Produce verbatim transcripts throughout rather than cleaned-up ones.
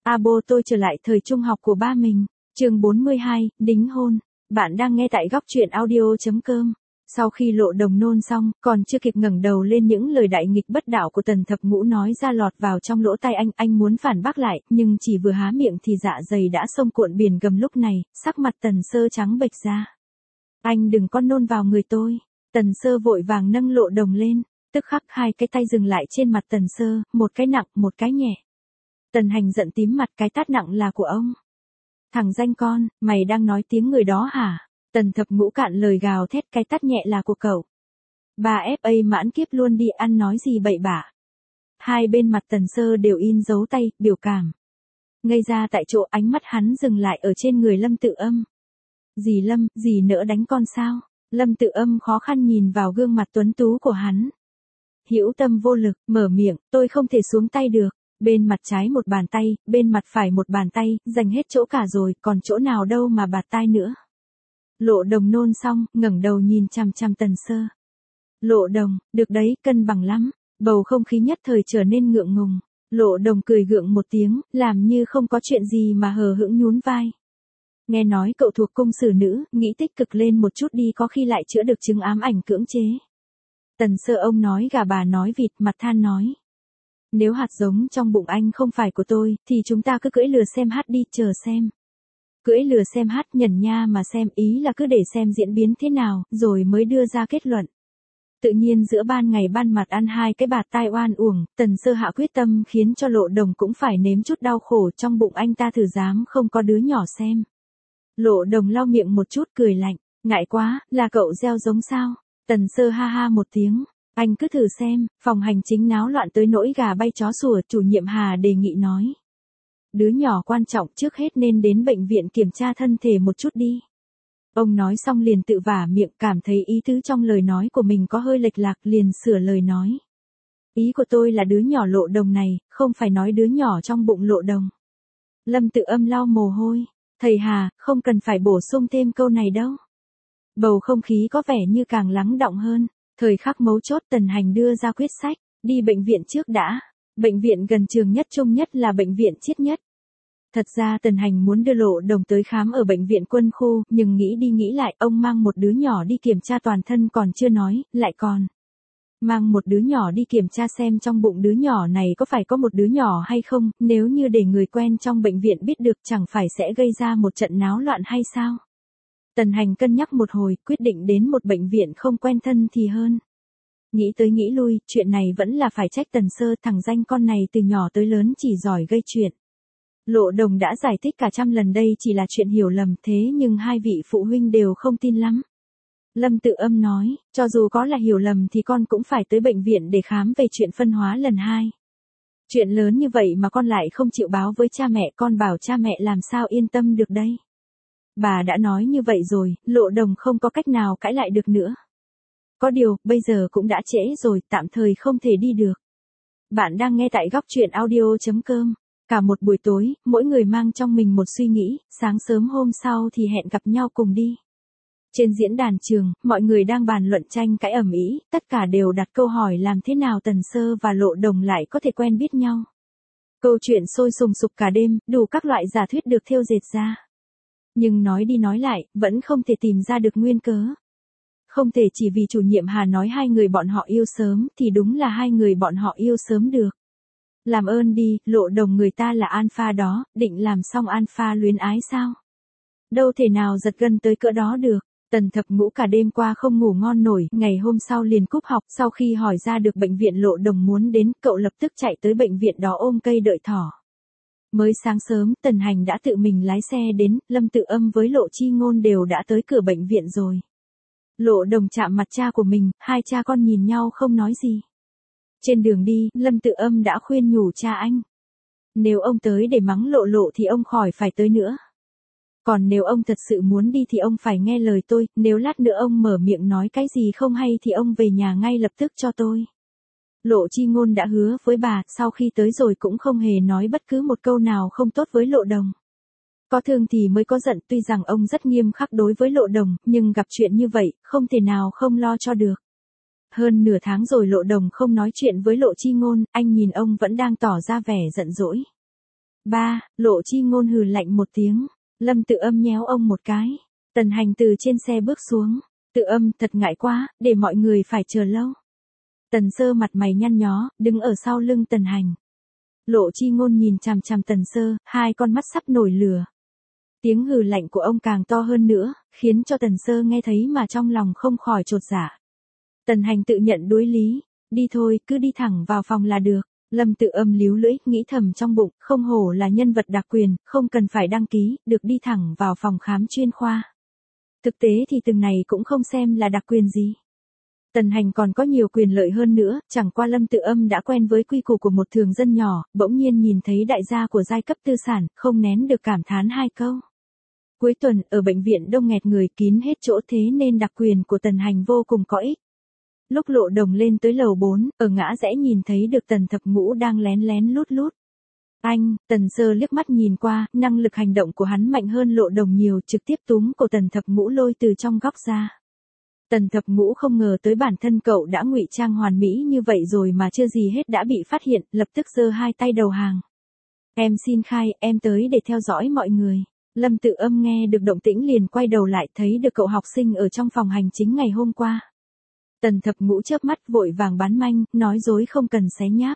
Abo tôi trở lại thời trung học của ba mình. Chương bốn mươi hai, đính hôn. Bạn đang nghe tại góc truyện audio chấm com. Sau khi Lộ Đồng nôn xong, còn chưa kịp ngẩng đầu lên những lời đại nghịch bất đạo của Tần Thập Ngũ nói ra lọt vào trong lỗ tai anh, anh muốn phản bác lại, nhưng chỉ vừa há miệng thì dạ dày đã xông cuộn biển gầm. Lúc này, sắc mặt Tần Sơ trắng bệch ra. Anh đừng có nôn vào người tôi. Tần Sơ vội vàng nâng Lộ Đồng lên, tức khắc hai cái tay dừng lại trên mặt Tần Sơ, một cái nặng, một cái nhẹ. Tần Hành giận tím mặt, cái tát nặng là của ông. Thằng danh con, mày đang nói tiếng người đó hả? Tần Thập Ngũ cạn lời gào thét, cái tát nhẹ là của cậu. Bà ép a mãn kiếp luôn đi, ăn nói gì bậy bạ. Hai bên mặt Tần Sơ đều in dấu tay, biểu cảm. Ngây ra tại chỗ, ánh mắt hắn dừng lại ở trên người Lâm Tự Âm. Dì Lâm, dì nỡ đánh con sao? Lâm Tự Âm khó khăn nhìn vào gương mặt tuấn tú của hắn. Hữu tâm vô lực, mở miệng, tôi không thể xuống tay được. Bên mặt trái một bàn tay, bên mặt phải một bàn tay, dành hết chỗ cả rồi, còn chỗ nào đâu mà bạt tai nữa. Lộ Đồng nôn xong, ngẩng đầu nhìn chằm chằm Tần Sơ. Lộ Đồng, được đấy, cân bằng lắm. Bầu không khí nhất thời trở nên ngượng ngùng. Lộ Đồng cười gượng một tiếng, làm như không có chuyện gì mà hờ hững nhún vai. Nghe nói cậu thuộc cung xử nữ, nghĩ tích cực lên một chút đi, có khi lại chữa được chứng ám ảnh cưỡng chế. Tần Sơ ông nói gà bà nói vịt, mặt than nói. Nếu hạt giống trong bụng anh không phải của tôi, thì chúng ta cứ cưỡi lừa xem hát đi, chờ xem. Cưỡi lừa xem hát, nhẩn nha mà xem, ý là cứ để xem diễn biến thế nào, rồi mới đưa ra kết luận. Tự nhiên giữa ban ngày ban mặt ăn hai cái bạt tai oan uổng, Tần Sơ hạ quyết tâm khiến cho Lộ Đồng cũng phải nếm chút đau khổ, trong bụng anh ta thử dám không có đứa nhỏ xem. Lộ Đồng lau miệng một chút cười lạnh, ngại quá, là cậu gieo giống sao? Tần Sơ ha ha một tiếng. Anh cứ thử xem, phòng hành chính náo loạn tới nỗi gà bay chó sủa, chủ nhiệm Hà đề nghị nói. Đứa nhỏ quan trọng, trước hết nên đến bệnh viện kiểm tra thân thể một chút đi. Ông nói xong liền tự vả miệng, cảm thấy ý tứ trong lời nói của mình có hơi lệch lạc, liền sửa lời nói. Ý của tôi là đứa nhỏ Lộ Đồng này, không phải nói đứa nhỏ trong bụng Lộ Đồng. Lâm Tự Âm lau mồ hôi. Thầy Hà, không cần phải bổ sung thêm câu này đâu. Bầu không khí có vẻ như càng lắng đọng hơn. Thời khắc mấu chốt, Tần Hành đưa ra quyết sách, đi bệnh viện trước đã. Bệnh viện gần trường nhất trung nhất là bệnh viện Chiết Nhất. Thật ra Tần Hành muốn đưa Lộ Đồng tới khám ở bệnh viện quân khu, nhưng nghĩ đi nghĩ lại, ông mang một đứa nhỏ đi kiểm tra toàn thân còn chưa nói, lại còn mang một đứa nhỏ đi kiểm tra xem trong bụng đứa nhỏ này có phải có một đứa nhỏ hay không, nếu như để người quen trong bệnh viện biết được chẳng phải sẽ gây ra một trận náo loạn hay sao. Tần Hành cân nhắc một hồi, quyết định đến một bệnh viện không quen thân thì hơn. Nghĩ tới nghĩ lui, chuyện này vẫn là phải trách Tần Sơ, thằng danh con này từ nhỏ tới lớn chỉ giỏi gây chuyện. Lộ Đồng đã giải thích cả trăm lần đây chỉ là chuyện hiểu lầm, thế nhưng hai vị phụ huynh đều không tin lắm. Lâm Tự Âm nói, cho dù có là hiểu lầm thì con cũng phải tới bệnh viện để khám về chuyện phân hóa lần hai. Chuyện lớn như vậy mà con lại không chịu báo với cha mẹ, con bảo cha mẹ làm sao yên tâm được đây. Bà đã nói như vậy rồi, Lộ Đồng không có cách nào cãi lại được nữa. Có điều, bây giờ cũng đã trễ rồi, tạm thời không thể đi được. Bạn đang nghe tại góc truyện audio chấm com. Cả một buổi tối, mỗi người mang trong mình một suy nghĩ, sáng sớm hôm sau thì hẹn gặp nhau cùng đi. Trên diễn đàn trường, mọi người đang bàn luận tranh cãi ầm ĩ, tất cả đều đặt câu hỏi làm thế nào Tần Sơ và Lộ Đồng lại có thể quen biết nhau. Câu chuyện sôi sùng sục cả đêm, đủ các loại giả thuyết được thêu dệt ra. Nhưng nói đi nói lại, vẫn không thể tìm ra được nguyên cớ. Không thể chỉ vì chủ nhiệm Hà nói hai người bọn họ yêu sớm thì đúng là hai người bọn họ yêu sớm được. Làm ơn đi, Lộ Đồng người ta là alpha đó, định làm xong alpha luyến ái sao? Đâu thể nào giật gân tới cỡ đó được. Tần Thập Ngũ cả đêm qua không ngủ ngon nổi, ngày hôm sau liền cúp học, sau khi hỏi ra được bệnh viện Lộ Đồng muốn đến, cậu lập tức chạy tới bệnh viện đó ôm cây đợi thỏ. Mới sáng sớm, Tần Hành đã tự mình lái xe đến, Lâm Tự Âm với Lộ Chi Ngôn đều đã tới cửa bệnh viện rồi. Lộ Đồng chạm mặt cha của mình, hai cha con nhìn nhau không nói gì. Trên đường đi, Lâm Tự Âm đã khuyên nhủ cha anh. Nếu ông tới để mắng Lộ Lộ thì ông khỏi phải tới nữa. Còn nếu ông thật sự muốn đi thì ông phải nghe lời tôi, nếu lát nữa ông mở miệng nói cái gì không hay thì ông về nhà ngay lập tức cho tôi. Lộ Chi Ngôn đã hứa với bà, sau khi tới rồi cũng không hề nói bất cứ một câu nào không tốt với Lộ Đồng. Có thương thì mới có giận, tuy rằng ông rất nghiêm khắc đối với Lộ Đồng, nhưng gặp chuyện như vậy, không thể nào không lo cho được. Hơn nửa tháng rồi Lộ Đồng không nói chuyện với Lộ Chi Ngôn, anh nhìn ông vẫn đang tỏ ra vẻ giận dỗi. Ba, Lộ Chi Ngôn hừ lạnh một tiếng. Lâm Tự Âm nhéo ông một cái. Tần Hành từ trên xe bước xuống. Tự Âm, thật ngại quá, để mọi người phải chờ lâu. Tần Sơ mặt mày nhăn nhó, đứng ở sau lưng Tần Hành. Lộ Chi Ngôn nhìn chằm chằm Tần Sơ, hai con mắt sắp nổi lửa. Tiếng hừ lạnh của ông càng to hơn nữa, khiến cho Tần Sơ nghe thấy mà trong lòng không khỏi chột dạ. Tần Hành tự nhận đối lý. Đi thôi, cứ đi thẳng vào phòng là được. Lâm Tự Âm líu lưỡi, nghĩ thầm trong bụng, không hổ là nhân vật đặc quyền, không cần phải đăng ký, được đi thẳng vào phòng khám chuyên khoa. Thực tế thì từng này cũng không xem là đặc quyền gì. Tần Hành còn có nhiều quyền lợi hơn nữa, chẳng qua Lâm Tự Âm đã quen với quy củ của một thường dân nhỏ, bỗng nhiên nhìn thấy đại gia của giai cấp tư sản, không nén được cảm thán hai câu. Cuối tuần, ở bệnh viện đông nghẹt người kín hết chỗ thế nên đặc quyền của Tần Hành vô cùng có ích. Lúc Lộ Đồng lên tới lầu bốn, ở ngã rẽ nhìn thấy được Tần Thập Ngũ đang lén lén lút lút. Anh, Tần Sơ liếc mắt nhìn qua, năng lực hành động của hắn mạnh hơn Lộ Đồng nhiều, trực tiếp túm cổ Tần Thập Ngũ lôi từ trong góc ra. Tần Thập Ngũ không ngờ tới bản thân cậu đã ngụy trang hoàn mỹ như vậy rồi mà chưa gì hết đã bị phát hiện, lập tức giơ hai tay đầu hàng. Em xin khai, em tới để theo dõi mọi người. Lâm Tự Âm nghe được động tĩnh liền quay đầu lại, thấy được cậu học sinh ở trong phòng hành chính ngày hôm qua. Tần Thập Ngũ chớp mắt vội vàng bán manh, nói dối không cần xé nháp.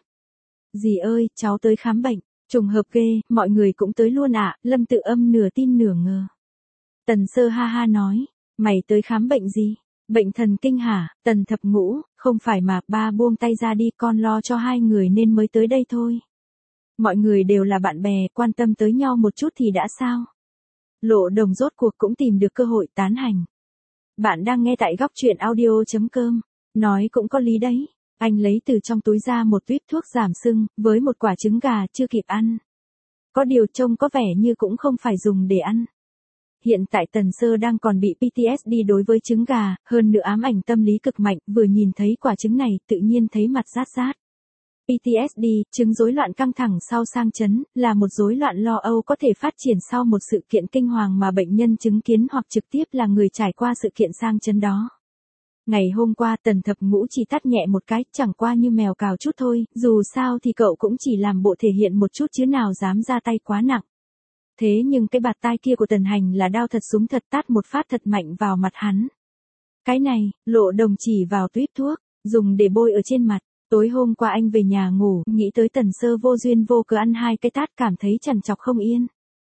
Dì ơi, cháu tới khám bệnh. Trùng hợp ghê, mọi người cũng tới luôn ạ. Lâm Tự Âm nửa tin nửa ngờ. Tần Sơ ha ha nói, mày tới khám bệnh gì? Bệnh thần kinh hả? Tần Thập Ngũ, không phải mà, ba buông tay ra đi, con lo cho hai người nên mới tới đây thôi. Mọi người đều là bạn bè, quan tâm tới nhau một chút thì đã sao? Lộ Đồng rốt cuộc cũng tìm được cơ hội tán hành. Bạn đang nghe tại góc truyện audio chấm com. Nói cũng có lý đấy. Anh lấy từ trong túi ra một tuýp thuốc giảm sưng, với một quả trứng gà chưa kịp ăn. Có điều trông có vẻ như cũng không phải dùng để ăn. Hiện tại Tần Sơ đang còn bị pê tê ét đê đối với trứng gà, hơn nữa ám ảnh tâm lý cực mạnh, vừa nhìn thấy quả trứng này, tự nhiên thấy mặt rát rát. pê tê ét đê, chứng rối loạn căng thẳng sau sang chấn, là một rối loạn lo âu có thể phát triển sau một sự kiện kinh hoàng mà bệnh nhân chứng kiến hoặc trực tiếp là người trải qua sự kiện sang chấn đó. Ngày hôm qua Tần Thập Ngũ chỉ tát nhẹ một cái, chẳng qua như mèo cào chút thôi, dù sao thì cậu cũng chỉ làm bộ thể hiện một chút chứ nào dám ra tay quá nặng. Thế nhưng cái bạt tai kia của Tần Hành là đao thật súng thật, tát một phát thật mạnh vào mặt hắn. Cái này, Lộ Đồng chỉ vào tuýp thuốc, dùng để bôi ở trên mặt. Tối hôm qua anh về nhà ngủ, nghĩ tới Tần Sơ vô duyên vô cớ ăn hai cái tát, cảm thấy trằn trọc không yên.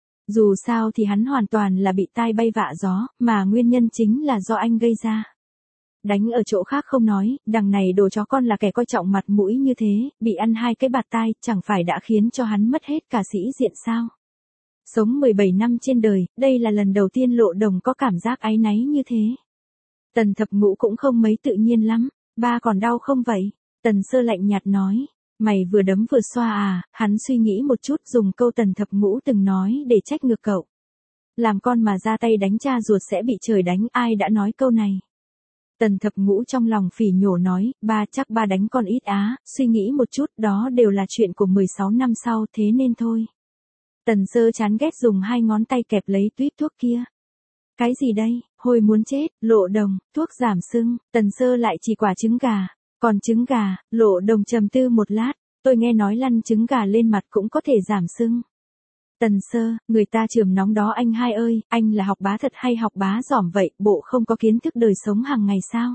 Dù sao thì hắn hoàn toàn là bị tai bay vạ gió, mà nguyên nhân chính là do anh gây ra. Đánh ở chỗ khác không nói, đằng này đồ chó con là kẻ coi trọng mặt mũi như thế, bị ăn hai cái bạt tai, chẳng phải đã khiến cho hắn mất hết cả sĩ diện sao? Sống mười bảy năm trên đời, đây là lần đầu tiên Lộ Đồng có cảm giác áy náy như thế. Tần Thập Ngũ cũng không mấy tự nhiên lắm. Ba còn đau không vậy? Tần Sơ lạnh nhạt nói. Mày vừa đấm vừa xoa à? Hắn suy nghĩ một chút, dùng câu Tần Thập Ngũ từng nói để trách ngược cậu. Làm con mà ra tay đánh cha ruột sẽ bị trời đánh, ai đã nói câu này? Tần Thập Ngũ trong lòng phỉ nhổ nói, ba chắc ba đánh con ít á, suy nghĩ một chút, đó đều là chuyện của mười sáu năm sau, thế nên thôi. Tần Sơ chán ghét dùng hai ngón tay kẹp lấy tuýp thuốc kia. Cái gì đây, hồi muốn chết, Lộ Đồng, thuốc giảm sưng. Tần Sơ lại chỉ quả trứng gà. Còn trứng gà, Lộ Đồng trầm tư một lát, tôi nghe nói lăn trứng gà lên mặt cũng có thể giảm sưng. Tần Sơ, người ta trường nóng đó anh hai ơi, anh là học bá thật hay học bá giỏm vậy, bộ không có kiến thức đời sống hàng ngày sao?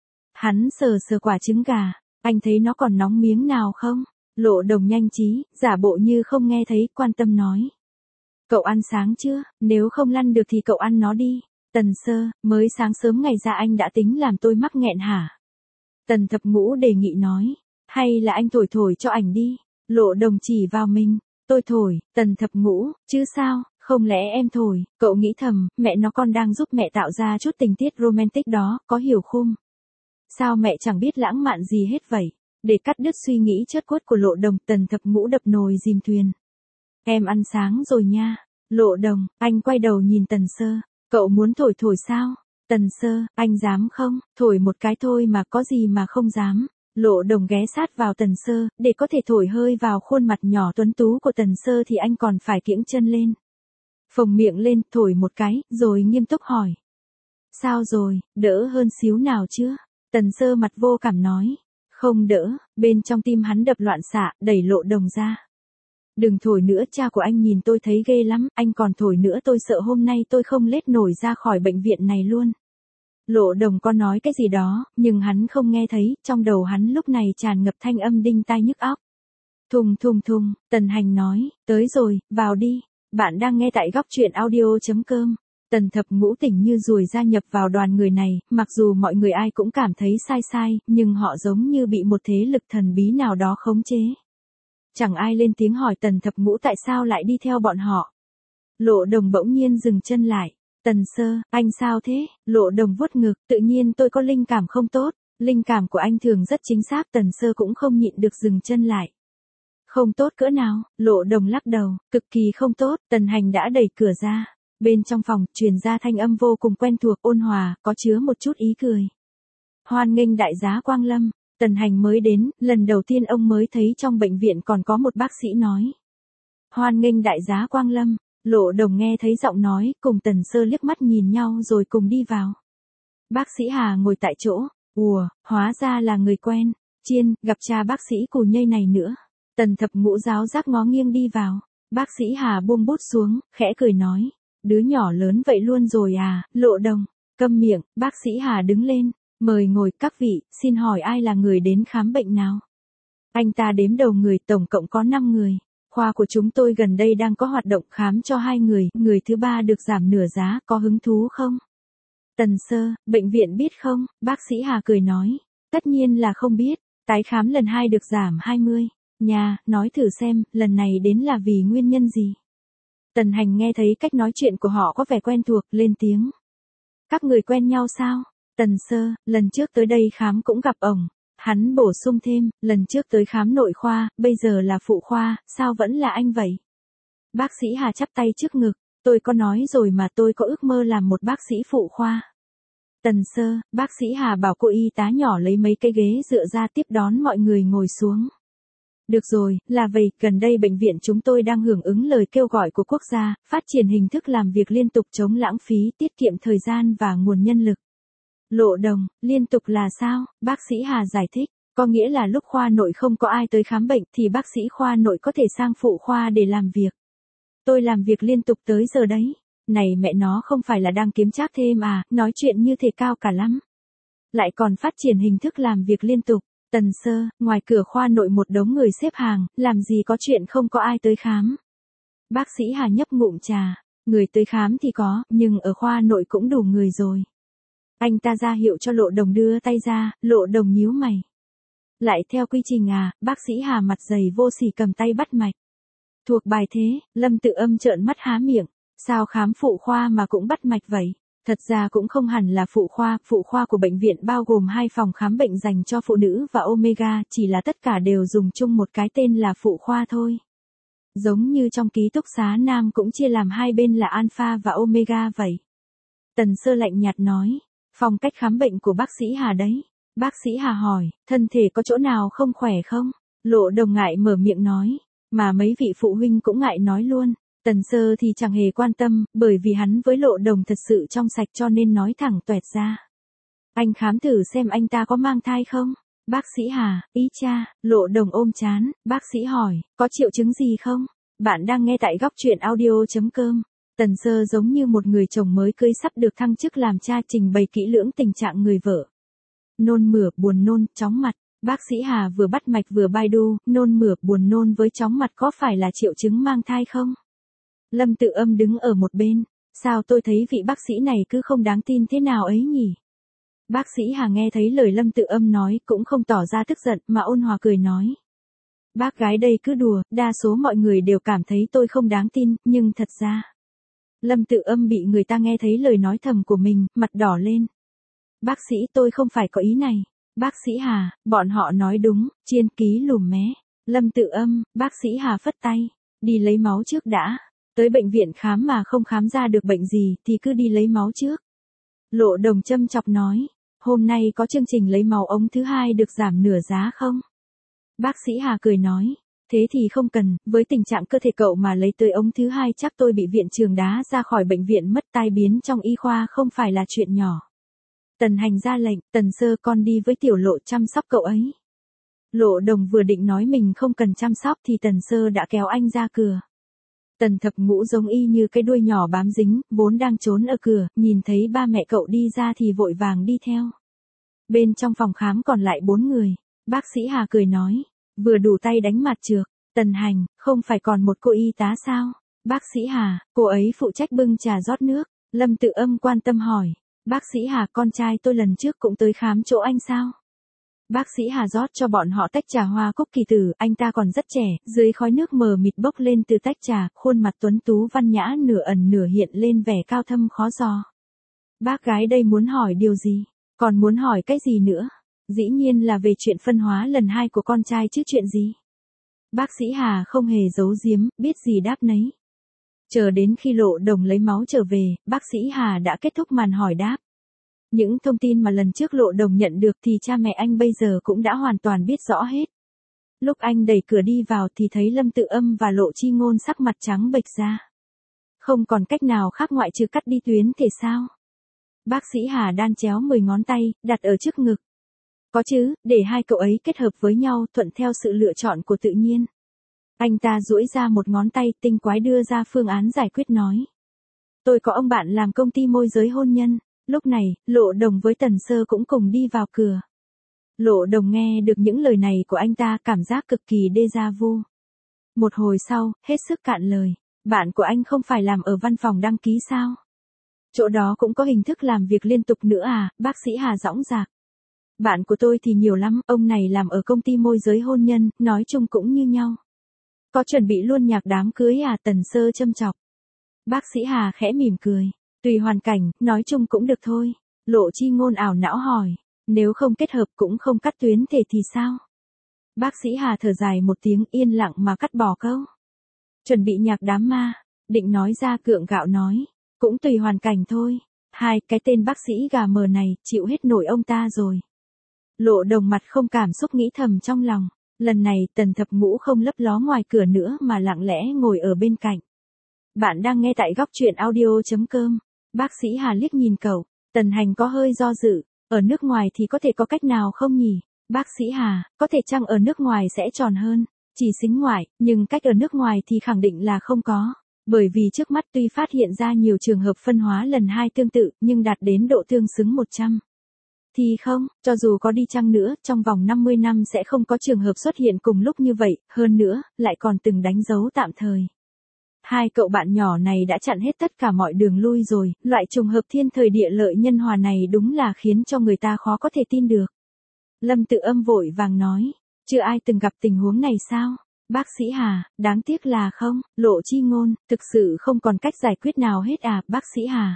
Hắn sờ sờ quả trứng gà, anh thấy nó còn nóng miếng nào không? Lộ Đồng nhanh trí, giả bộ như không nghe thấy, quan tâm nói. Cậu ăn sáng chưa, nếu không lăn được thì cậu ăn nó đi. Tần Sơ, mới sáng sớm ngày ra anh đã tính làm tôi mắc nghẹn hả? Tần Thập Ngũ đề nghị nói, hay là anh thổi thổi cho ảnh đi. Lộ Đồng chỉ vào mình, tôi thổi. Tần Thập Ngũ, chứ sao, không lẽ em thổi? Cậu nghĩ thầm, mẹ nó con đang giúp mẹ tạo ra chút tình tiết romantic đó, có hiểu không? Sao mẹ chẳng biết lãng mạn gì hết vậy? Để cắt đứt suy nghĩ chớt quất của Lộ Đồng, Tần Thập Ngũ đập nồi dìm thuyền. Em ăn sáng rồi nha. Lộ Đồng, anh quay đầu nhìn Tần Sơ, cậu muốn thổi thổi sao? Tần Sơ, anh dám không? Thổi một cái thôi mà, có gì mà không dám. Lộ Đồng ghé sát vào Tần Sơ, để có thể thổi hơi vào khuôn mặt nhỏ tuấn tú của Tần Sơ thì anh còn phải kiễng chân lên. Phồng miệng lên, thổi một cái, rồi nghiêm túc hỏi. Sao rồi, đỡ hơn xíu nào chưa? Tần Sơ mặt vô cảm nói. Không đỡ, bên trong tim hắn đập loạn xạ, đẩy Lộ Đồng ra. Đừng thổi nữa, cha của anh nhìn tôi thấy ghê lắm, anh còn thổi nữa tôi sợ hôm nay tôi không lết nổi ra khỏi bệnh viện này luôn. Lộ Đồng có nói cái gì đó, nhưng hắn không nghe thấy, trong đầu hắn lúc này tràn ngập thanh âm đinh tai nhức óc. Thùng thùng thùng, Tần Hành nói, tới rồi, vào đi. Bạn đang nghe tại góc truyện audio.com. Tần Thập Ngũ tỉnh như ruồi gia nhập vào đoàn người này, mặc dù mọi người ai cũng cảm thấy sai sai, nhưng họ giống như bị một thế lực thần bí nào đó khống chế. Chẳng ai lên tiếng hỏi Tần Thập Ngũ tại sao lại đi theo bọn họ. Lộ Đồng bỗng nhiên dừng chân lại. Tần Sơ, anh sao thế? Lộ Đồng vuốt ngực, tự nhiên tôi có linh cảm không tốt. Linh cảm của anh thường rất chính xác, Tần Sơ cũng không nhịn được dừng chân lại. Không tốt cỡ nào? Lộ Đồng lắc đầu, cực kỳ không tốt. Tần Hành đã đẩy cửa ra. Bên trong phòng, truyền ra thanh âm vô cùng quen thuộc, ôn hòa, có chứa một chút ý cười. Hoan nghênh đại giá Quang Lâm. Tần Hành mới đến, lần đầu tiên ông mới thấy trong bệnh viện còn có một bác sĩ nói. Hoan nghênh đại giá Quang Lâm. Lộ Đồng nghe thấy giọng nói, cùng Tần Sơ liếc mắt nhìn nhau rồi cùng đi vào. Bác sĩ Hà ngồi tại chỗ. Ùa, hóa ra là người quen. Chiên, gặp cha bác sĩ Cù Nhây này nữa. Tần Thập Ngũ giáo giác ngó nghiêng đi vào. Bác sĩ Hà buông bút xuống, khẽ cười nói. Đứa nhỏ lớn vậy luôn rồi à, Lộ Đồng. Câm miệng, bác sĩ Hà đứng lên. Mời ngồi các vị, xin hỏi ai là người đến khám bệnh nào? Anh ta đếm đầu người, tổng cộng có năm người. Khoa của chúng tôi gần đây đang có hoạt động khám cho hai người, người thứ ba được giảm nửa giá, có hứng thú không? Tần Sơ, bệnh viện biết không? Bác sĩ Hà cười nói. Tất nhiên là không biết, tái khám lần hai được giảm hai mươi. Nhà, nói thử xem, lần này đến là vì nguyên nhân gì? Tần Hành nghe thấy cách nói chuyện của họ có vẻ quen thuộc, lên tiếng. Các người quen nhau sao? Tần Sơ, lần trước tới đây khám cũng gặp ổng. Hắn bổ sung thêm, lần trước tới khám nội khoa, bây giờ là phụ khoa, sao vẫn là anh vậy? Bác sĩ Hà chắp tay trước ngực, tôi có nói rồi mà tôi có ước mơ làm một bác sĩ phụ khoa. Tần Sơ, bác sĩ Hà bảo cô y tá nhỏ lấy mấy cái ghế dựa ra tiếp đón mọi người ngồi xuống. Được rồi, là vậy, gần đây bệnh viện chúng tôi đang hưởng ứng lời kêu gọi của quốc gia, phát triển hình thức làm việc liên tục chống lãng phí, tiết kiệm thời gian và nguồn nhân lực. Lộ Đồng, liên tục là sao? Bác sĩ Hà giải thích, có nghĩa là lúc khoa nội không có ai tới khám bệnh thì bác sĩ khoa nội có thể sang phụ khoa để làm việc. Tôi làm việc liên tục tới giờ đấy. Này mẹ nó không phải là đang kiếm trác thêm à, nói chuyện như thể cao cả lắm. Lại còn phát triển hình thức làm việc liên tục. Tần Sơ, ngoài cửa khoa nội một đống người xếp hàng, làm gì có chuyện không có ai tới khám. Bác sĩ Hà nhấp ngụm trà, người tới khám thì có, nhưng ở khoa nội cũng đủ người rồi. Anh ta ra hiệu cho Lộ Đồng đưa tay ra, Lộ Đồng nhíu mày. Lại theo quy trình à, bác sĩ Hà mặt dày vô sỉ cầm tay bắt mạch. Thuộc bài thế, Lâm Tự Âm trợn mắt há miệng, sao khám phụ khoa mà cũng bắt mạch vậy? Thật ra cũng không hẳn là phụ khoa, phụ khoa của bệnh viện bao gồm hai phòng khám bệnh dành cho phụ nữ và Omega, chỉ là tất cả đều dùng chung một cái tên là phụ khoa thôi. Giống như trong ký túc xá nam cũng chia làm hai bên là Alpha và Omega vậy. Tần Sơ lạnh nhạt nói, phong cách khám bệnh của bác sĩ Hà đấy. Bác sĩ Hà hỏi, thân thể có chỗ nào không khỏe không? Lộ Đồng ngại mở miệng nói, mà mấy vị phụ huynh cũng ngại nói luôn. Tần Sơ thì chẳng hề quan tâm, bởi vì hắn với Lộ Đồng thật sự trong sạch cho nên nói thẳng toẹt ra. Anh khám thử xem anh ta có mang thai không? Bác sĩ Hà, ý cha, Lộ Đồng ôm chán, bác sĩ hỏi, có triệu chứng gì không? Bạn đang nghe tại góc truyện audio.com. Tần Sơ giống như một người chồng mới cưới sắp được thăng chức làm cha trình bày kỹ lưỡng tình trạng người vợ. Nôn mửa, buồn nôn, chóng mặt. Bác sĩ Hà vừa bắt mạch vừa Baidu, nôn mửa, buồn nôn với chóng mặt có phải là triệu chứng mang thai không? Lâm Tự Âm đứng ở một bên. Sao tôi thấy vị bác sĩ này cứ không đáng tin thế nào ấy nhỉ? Bác sĩ Hà nghe thấy lời Lâm Tự Âm nói cũng không tỏ ra tức giận mà ôn hòa cười nói. Bác gái đây cứ đùa, đa số mọi người đều cảm thấy tôi không đáng tin, nhưng thật ra. Lâm Tự Âm bị người ta nghe thấy lời nói thầm của mình, mặt đỏ lên. Bác sĩ tôi không phải có ý này. Bác sĩ Hà, bọn họ nói đúng, chiên ký lùm mé. Lâm Tự Âm, bác sĩ Hà phất tay. Đi lấy máu trước đã. Tới bệnh viện khám mà không khám ra được bệnh gì thì cứ đi lấy máu trước. Lộ Đồng châm chọc nói, hôm nay có chương trình lấy máu ống thứ hai được giảm nửa giá không? Bác sĩ Hà cười nói, thế thì không cần, với tình trạng cơ thể cậu mà lấy tới ống thứ hai chắc tôi bị viện trường đá ra khỏi bệnh viện mất, tai biến trong y khoa không phải là chuyện nhỏ. Tần Hành ra lệnh, Tần Sơ con đi với Tiểu Lộ chăm sóc cậu ấy. Lộ Đồng vừa định nói mình không cần chăm sóc thì Tần Sơ đã kéo anh ra cửa. Tần Thập Ngũ giống y như cái đuôi nhỏ bám dính, vốn đang trốn ở cửa, nhìn thấy ba mẹ cậu đi ra thì vội vàng đi theo. Bên trong phòng khám còn lại bốn người. Bác sĩ Hà cười nói, vừa đủ tay đánh mặt trược. Tần Hành, không phải còn một cô y tá sao? Bác sĩ Hà, cô ấy phụ trách bưng trà rót nước. Lâm Tự Âm quan tâm hỏi, bác sĩ Hà, con trai tôi lần trước cũng tới khám chỗ anh sao? Bác sĩ Hà rót cho bọn họ tách trà hoa cúc kỳ tử, anh ta còn rất trẻ, dưới khói nước mờ mịt bốc lên từ tách trà, khuôn mặt tuấn tú văn nhã nửa ẩn nửa hiện lên vẻ cao thâm khó dò. Bác gái đây muốn hỏi điều gì? Còn muốn hỏi cái gì nữa? Dĩ nhiên là về chuyện phân hóa lần hai của con trai chứ chuyện gì? Bác sĩ Hà không hề giấu giếm, biết gì đáp nấy. Chờ đến khi Lộ Đồng lấy máu trở về, bác sĩ Hà đã kết thúc màn hỏi đáp. Những thông tin mà lần trước Lộ Đồng nhận được thì cha mẹ anh bây giờ cũng đã hoàn toàn biết rõ hết. Lúc anh đẩy cửa đi vào thì thấy Lâm Tự Âm và Lộ Chi Ngôn sắc mặt trắng bệch ra. Không còn cách nào khác ngoại trừ cắt đi tuyến thể sao? Bác sĩ Hà đan chéo mười ngón tay, đặt ở trước ngực. Có chứ, để hai cậu ấy kết hợp với nhau thuận theo sự lựa chọn của tự nhiên. Anh ta duỗi ra một ngón tay tinh quái đưa ra phương án giải quyết nói. Tôi có ông bạn làm công ty môi giới hôn nhân. Lúc này, Lộ Đồng với Tần Sơ cũng cùng đi vào cửa. Lộ Đồng nghe được những lời này của anh ta cảm giác cực kỳ déjà vu. Một hồi sau, hết sức cạn lời. Bạn của anh không phải làm ở văn phòng đăng ký sao? Chỗ đó cũng có hình thức làm việc liên tục nữa à? Bác sĩ Hà dõng dạc. Bạn của tôi thì nhiều lắm, ông này làm ở công ty môi giới hôn nhân, nói chung cũng như nhau. Có chuẩn bị luôn nhạc đám cưới à? Tần Sơ châm chọc. Bác sĩ Hà khẽ mỉm cười. Tùy hoàn cảnh, nói chung cũng được thôi. Lộ Chi Ngôn ảo não hỏi. Nếu không kết hợp cũng không cắt tuyến thể thì sao? Bác sĩ Hà thở dài một tiếng yên lặng mà cắt bỏ câu. Chuẩn bị nhạc đám ma. Định nói ra gượng gạo nói. Cũng tùy hoàn cảnh thôi. Hai, cái tên bác sĩ gà mờ này, chịu hết nổi ông ta rồi. Lộ Đồng mặt không cảm xúc nghĩ thầm trong lòng. Lần này Tần Thập Ngũ không lấp ló ngoài cửa nữa mà lặng lẽ ngồi ở bên cạnh. Bạn đang nghe tại góc truyện audio.com. Bác sĩ Hà liếc nhìn cậu. Tần Hành có hơi do dự. Ở nước ngoài thì có thể có cách nào không nhỉ? Bác sĩ Hà, có thể chăng ở nước ngoài sẽ tròn hơn. Chỉ xính ngoại, nhưng cách ở nước ngoài thì khẳng định là không có. Bởi vì trước mắt tuy phát hiện ra nhiều trường hợp phân hóa lần hai tương tự, nhưng đạt đến độ tương xứng một trăm. Thì không, cho dù có đi chăng nữa, trong vòng năm mươi năm sẽ không có trường hợp xuất hiện cùng lúc như vậy, hơn nữa, lại còn từng đánh dấu tạm thời. Hai cậu bạn nhỏ này đã chặn hết tất cả mọi đường lui rồi, loại trùng hợp thiên thời địa lợi nhân hòa này đúng là khiến cho người ta khó có thể tin được. Lâm Tự Âm vội vàng nói, chưa ai từng gặp tình huống này sao? Bác sĩ Hà, đáng tiếc là không. Lộ Chi Ngôn, thực sự không còn cách giải quyết nào hết à? Bác sĩ Hà.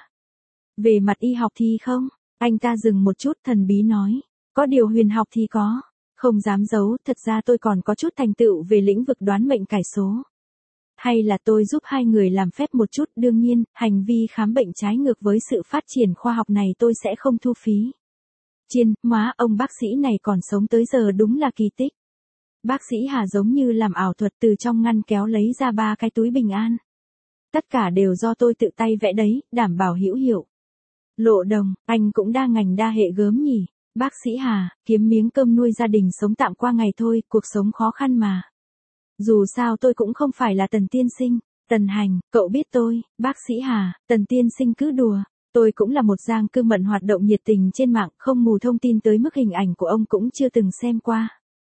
Về mặt y học thì không. Anh ta dừng một chút thần bí nói. Có điều huyền học thì có. Không dám giấu, thật ra tôi còn có chút thành tựu về lĩnh vực đoán mệnh cải số. Hay là tôi giúp hai người làm phép một chút, đương nhiên, hành vi khám bệnh trái ngược với sự phát triển khoa học này tôi sẽ không thu phí. Chiên, má, ông bác sĩ này còn sống tới giờ đúng là kỳ tích. Bác sĩ Hà giống như làm ảo thuật từ trong ngăn kéo lấy ra ba cái túi bình an. Tất cả đều do tôi tự tay vẽ đấy, đảm bảo hữu hiệu. Lộ Đồng, anh cũng đa ngành đa hệ gớm nhỉ. Bác sĩ Hà, kiếm miếng cơm nuôi gia đình sống tạm qua ngày thôi, cuộc sống khó khăn mà. Dù sao tôi cũng không phải là Tần tiên sinh. Tần Hành, cậu biết tôi. Bác sĩ Hà, Tần tiên sinh cứ đùa. Tôi cũng là một giang cư mận hoạt động nhiệt tình trên mạng, không mù thông tin tới mức hình ảnh của ông cũng chưa từng xem qua.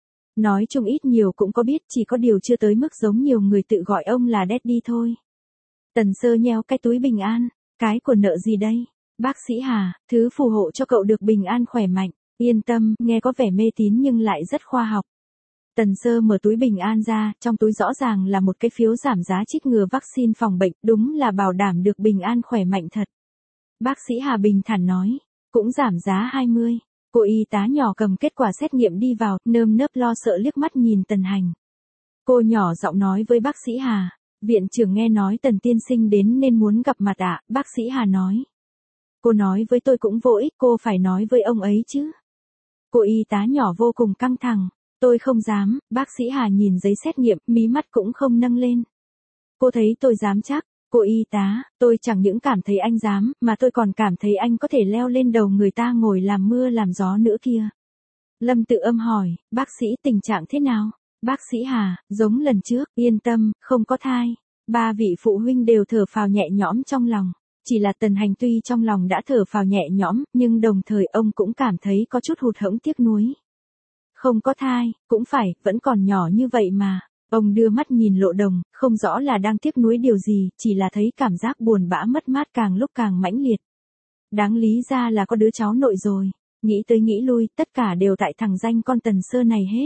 Nói chung ít nhiều cũng có biết, chỉ có điều chưa tới mức giống nhiều người tự gọi ông là Daddy thôi. Tần Sơ nheo cái túi bình an. Cái của nợ gì đây? Bác sĩ Hà, thứ phù hộ cho cậu được bình an khỏe mạnh. Yên tâm, nghe có vẻ mê tín nhưng lại rất khoa học. Tần Sơ mở túi bình an ra, trong túi rõ ràng là một cái phiếu giảm giá trích ngừa vaccine phòng bệnh, đúng là bảo đảm được bình an khỏe mạnh thật. Bác sĩ Hà bình thản nói, cũng giảm giá hai mươi. Cô y tá nhỏ cầm kết quả xét nghiệm đi vào, nơm nớp lo sợ liếc mắt nhìn Tần Hành. Cô nhỏ giọng nói với bác sĩ Hà, viện trưởng nghe nói Tần tiên sinh đến nên muốn gặp mặt ạ. Bác sĩ Hà nói. Cô nói với tôi cũng vô ích, cô phải nói với ông ấy chứ. Cô y tá nhỏ vô cùng căng thẳng. Tôi không dám. Bác sĩ Hà nhìn giấy xét nghiệm, mí mắt cũng không nâng lên. Cô thấy tôi dám chắc. Cô y tá, tôi chẳng những cảm thấy anh dám, mà tôi còn cảm thấy anh có thể leo lên đầu người ta ngồi làm mưa làm gió nữa kia. Lâm Tự Âm hỏi, bác sĩ tình trạng thế nào? Bác sĩ Hà, giống lần trước, yên tâm, không có thai. Ba vị phụ huynh đều thở phào nhẹ nhõm trong lòng. Chỉ là Tần Hành tuy trong lòng đã thở phào nhẹ nhõm, nhưng đồng thời ông cũng cảm thấy có chút hụt hẫng tiếc nuối. Không có thai, cũng phải, vẫn còn nhỏ như vậy mà. Ông đưa mắt nhìn Lộ Đồng, không rõ là đang tiếc nuối điều gì, chỉ là thấy cảm giác buồn bã mất mát càng lúc càng mãnh liệt. Đáng lý ra là có đứa cháu nội rồi. Nghĩ tới nghĩ lui, tất cả đều tại thằng danh con Tần Sơ này hết.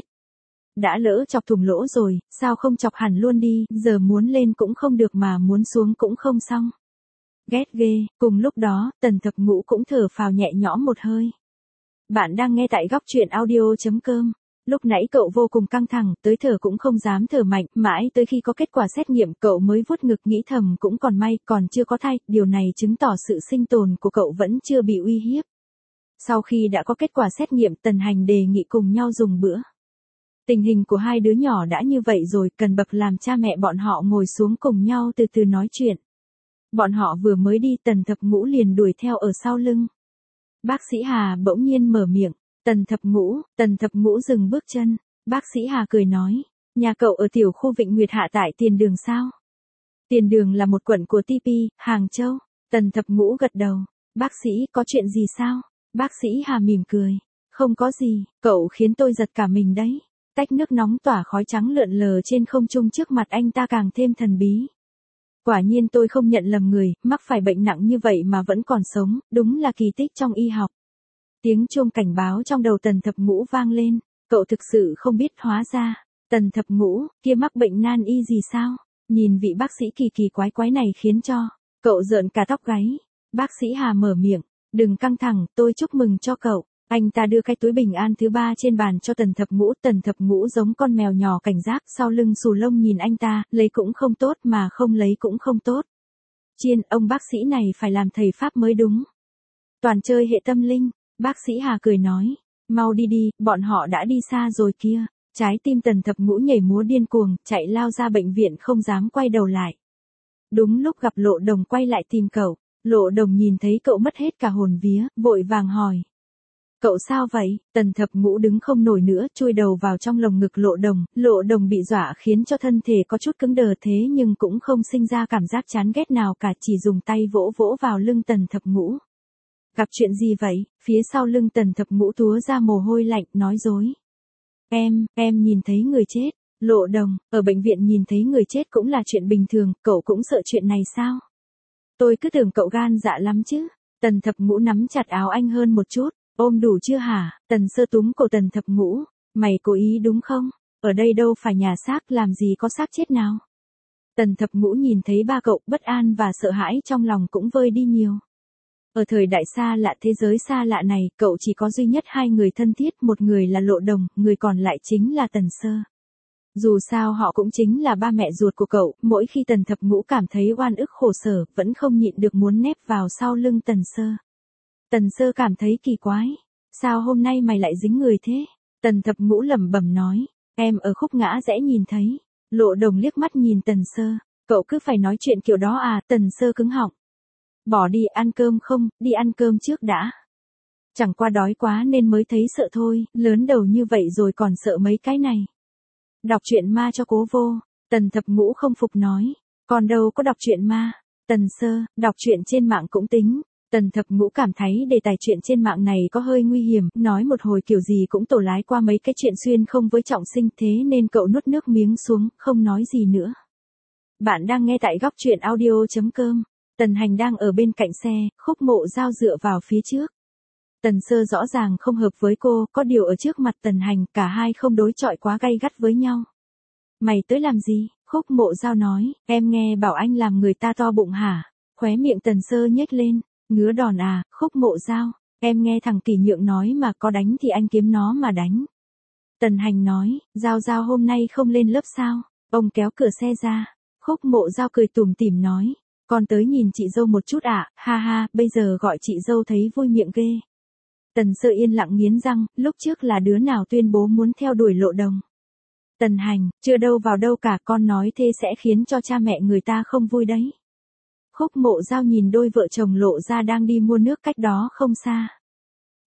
Đã lỡ chọc thủng lỗ rồi, sao không chọc hẳn luôn đi, giờ muốn lên cũng không được mà muốn xuống cũng không xong. Ghét ghê, cùng lúc đó, Tần Thập Ngũ cũng thở phào nhẹ nhõm một hơi. Bạn đang nghe tại góc truyện audio.com. Lúc nãy cậu vô cùng căng thẳng, tới thở cũng không dám thở mạnh, mãi tới khi có kết quả xét nghiệm cậu mới vuốt ngực nghĩ thầm cũng còn may, còn chưa có thai, điều này chứng tỏ sự sinh tồn của cậu vẫn chưa bị uy hiếp. Sau khi đã có kết quả xét nghiệm, Tần Hành đề nghị cùng nhau dùng bữa. Tình hình của hai đứa nhỏ đã như vậy rồi, cần bậc làm cha mẹ bọn họ ngồi xuống cùng nhau từ từ nói chuyện. Bọn họ vừa mới đi, Tần Thập Ngũ liền đuổi theo ở sau lưng. Bác sĩ Hà bỗng nhiên mở miệng, Tần Thập Ngũ, Tần Thập Ngũ dừng bước chân. Bác sĩ Hà cười nói, nhà cậu ở tiểu khu Vịnh Nguyệt Hạ tại Tiền Đường sao? Tiền Đường là một quận của tê pê, Hàng Châu. Tần Thập Ngũ gật đầu, bác sĩ có chuyện gì sao? Bác sĩ Hà mỉm cười, không có gì, cậu khiến tôi giật cả mình đấy. Tách nước nóng tỏa khói trắng lượn lờ trên không trung trước mặt anh ta càng thêm thần bí. Quả nhiên tôi không nhận lầm người, mắc phải bệnh nặng như vậy mà vẫn còn sống, đúng là kỳ tích trong y học. Tiếng chuông cảnh báo trong đầu Tần Thập Ngũ vang lên, cậu thực sự không biết hóa ra. Tần Thập Ngũ, kia mắc bệnh nan y gì sao? Nhìn vị bác sĩ kỳ kỳ quái quái này khiến cho cậu rợn cả tóc gáy. Bác sĩ Hà mở miệng, đừng căng thẳng, tôi chúc mừng cho cậu. Anh ta đưa cái túi bình an thứ ba trên bàn cho Tần Thập Ngũ, Tần Thập Ngũ giống con mèo nhỏ cảnh giác sau lưng xù lông nhìn anh ta, lấy cũng không tốt mà không lấy cũng không tốt. Chiên, ông bác sĩ này phải làm thầy Pháp mới đúng. Toàn chơi hệ tâm linh, bác sĩ Hà cười nói, mau đi đi, bọn họ đã đi xa rồi kia. Trái tim Tần Thập Ngũ nhảy múa điên cuồng, chạy lao ra bệnh viện không dám quay đầu lại. Đúng lúc gặp Lộ Đồng quay lại tìm cậu, Lộ Đồng nhìn thấy cậu mất hết cả hồn vía, vội vàng hỏi. Cậu sao vậy? Tần Thập Ngũ đứng không nổi nữa, chui đầu vào trong lồng ngực Lộ Đồng, Lộ Đồng bị dọa khiến cho thân thể có chút cứng đờ thế nhưng cũng không sinh ra cảm giác chán ghét nào cả, chỉ dùng tay vỗ vỗ vào lưng Tần Thập Ngũ. Gặp chuyện gì vậy? Phía sau lưng Tần Thập Ngũ túa ra mồ hôi lạnh, nói dối. Em, em nhìn thấy người chết. Lộ Đồng, ở bệnh viện nhìn thấy người chết cũng là chuyện bình thường, cậu cũng sợ chuyện này sao? Tôi cứ tưởng cậu gan dạ lắm chứ. Tần Thập Ngũ nắm chặt áo anh hơn một chút. Ôm đủ chưa hả? Tần Sơ túm cổ Tần Thập Ngũ. Mày cố ý đúng không? Ở đây đâu phải nhà xác, làm gì có xác chết nào? Tần Thập Ngũ nhìn thấy ba cậu, bất an và sợ hãi trong lòng cũng vơi đi nhiều. Ở thời đại xa lạ, thế giới xa lạ này, cậu chỉ có duy nhất hai người thân thiết, một người là Lộ Đồng, người còn lại chính là Tần Sơ. Dù sao họ cũng chính là ba mẹ ruột của cậu, mỗi khi Tần Thập Ngũ cảm thấy oan ức khổ sở, vẫn không nhịn được muốn nép vào sau lưng Tần Sơ. Tần Sơ cảm thấy kỳ quái. Sao hôm nay mày lại dính người thế? Tần Thập Ngũ lẩm bẩm nói. Em ở khúc ngã rẽ nhìn thấy. Lộ Đồng liếc mắt nhìn Tần Sơ. Cậu cứ phải nói chuyện kiểu đó à? Tần Sơ cứng họng. Bỏ đi, ăn cơm không? Đi ăn cơm trước đã. Chẳng qua đói quá nên mới thấy sợ thôi, lớn đầu như vậy rồi còn sợ mấy cái này. Đọc truyện ma cho cố vô. Tần Thập Ngũ không phục nói. Còn đâu có đọc truyện ma. Tần Sơ, đọc truyện trên mạng cũng tính. Tần Thập Ngũ cảm thấy đề tài chuyện trên mạng này có hơi nguy hiểm, nói một hồi kiểu gì cũng tổ lái qua mấy cái chuyện xuyên không với trọng sinh, thế nên cậu nuốt nước miếng xuống, không nói gì nữa. Bạn đang nghe tại góc truyện audio.com. Tần Hành đang ở bên cạnh xe, Khúc Mộ Dao dựa vào phía trước. Tần Sơ rõ ràng không hợp với cô, có điều ở trước mặt Tần Hành, cả hai không đối chọi quá gay gắt với nhau. Mày tới làm gì? Khúc Mộ Dao nói, em nghe bảo anh làm người ta to bụng hả? Khóe miệng Tần Sơ nhếch lên. Ngứa đòn à? Khúc Mộ Dao, em nghe thằng Kỷ Nhượng nói mà, có đánh thì anh kiếm nó mà đánh. Tần Hành nói, Dao Dao hôm nay không lên lớp sao? Ông kéo cửa xe ra. Khúc Mộ Dao cười tủm tỉm nói, con tới nhìn chị dâu một chút ạ, à? Ha ha, bây giờ gọi chị dâu thấy vui miệng ghê. Tần Sơ yên lặng nghiến răng, lúc trước là đứa nào tuyên bố muốn theo đuổi Lộ Đồng? Tần Hành, chưa đâu vào đâu cả, con nói thế sẽ khiến cho cha mẹ người ta không vui đấy. Khúc Mộ Dao nhìn đôi vợ chồng Lộ ra đang đi mua nước cách đó không xa.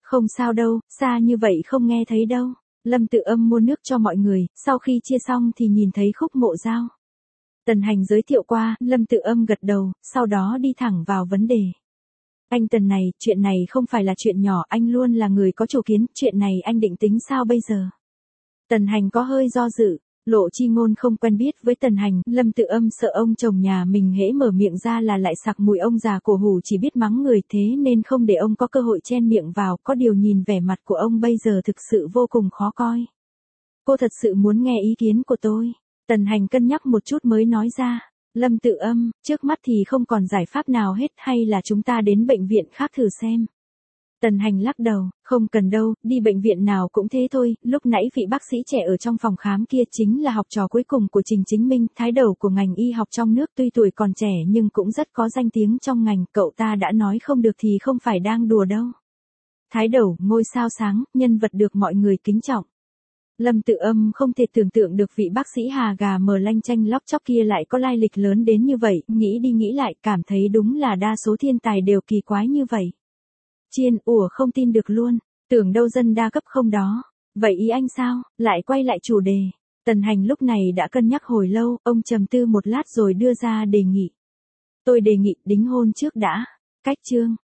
Không sao đâu, xa như vậy không nghe thấy đâu. Lâm Tự Âm mua nước cho mọi người, sau khi chia xong thì nhìn thấy Khúc Mộ Dao. Tần Hành giới thiệu qua, Lâm Tự Âm gật đầu, sau đó đi thẳng vào vấn đề. Anh Tần này, chuyện này không phải là chuyện nhỏ, anh luôn là người có chủ kiến, chuyện này anh định tính sao bây giờ? Tần Hành có hơi do dự. Lộ Chi Ngôn không quen biết với Tần Hành, Lâm Tự Âm sợ ông chồng nhà mình hễ mở miệng ra là lại sặc mùi ông già cổ hủ chỉ biết mắng người, thế nên không để ông có cơ hội chen miệng vào, có điều nhìn vẻ mặt của ông bây giờ thực sự vô cùng khó coi. Cô thật sự muốn nghe ý kiến của tôi. Tần Hành cân nhắc một chút mới nói ra. Lâm Tự Âm, trước mắt thì không còn giải pháp nào hết, hay là chúng ta đến bệnh viện khác thử xem. Tần Hành lắc đầu, không cần đâu, đi bệnh viện nào cũng thế thôi, lúc nãy vị bác sĩ trẻ ở trong phòng khám kia chính là học trò cuối cùng của Trình Chính Minh, thái đầu của ngành y học trong nước, tuy tuổi còn trẻ nhưng cũng rất có danh tiếng trong ngành, cậu ta đã nói không được thì không phải đang đùa đâu. Thái đầu, ngôi sao sáng, nhân vật được mọi người kính trọng. Lâm Tự Âm không thể tưởng tượng được vị bác sĩ hà gà mờ lanh chanh lóc chóc kia lại có lai lịch lớn đến như vậy, nghĩ đi nghĩ lại cảm thấy đúng là đa số thiên tài đều kỳ quái như vậy. Chiên, ủa không tin được luôn, tưởng đâu dân đa cấp không đó. Vậy ý anh sao? Lại quay lại chủ đề. Tần Hành lúc này đã cân nhắc hồi lâu, ông trầm tư một lát rồi đưa ra đề nghị. Tôi đề nghị đính hôn trước đã. Cách chương.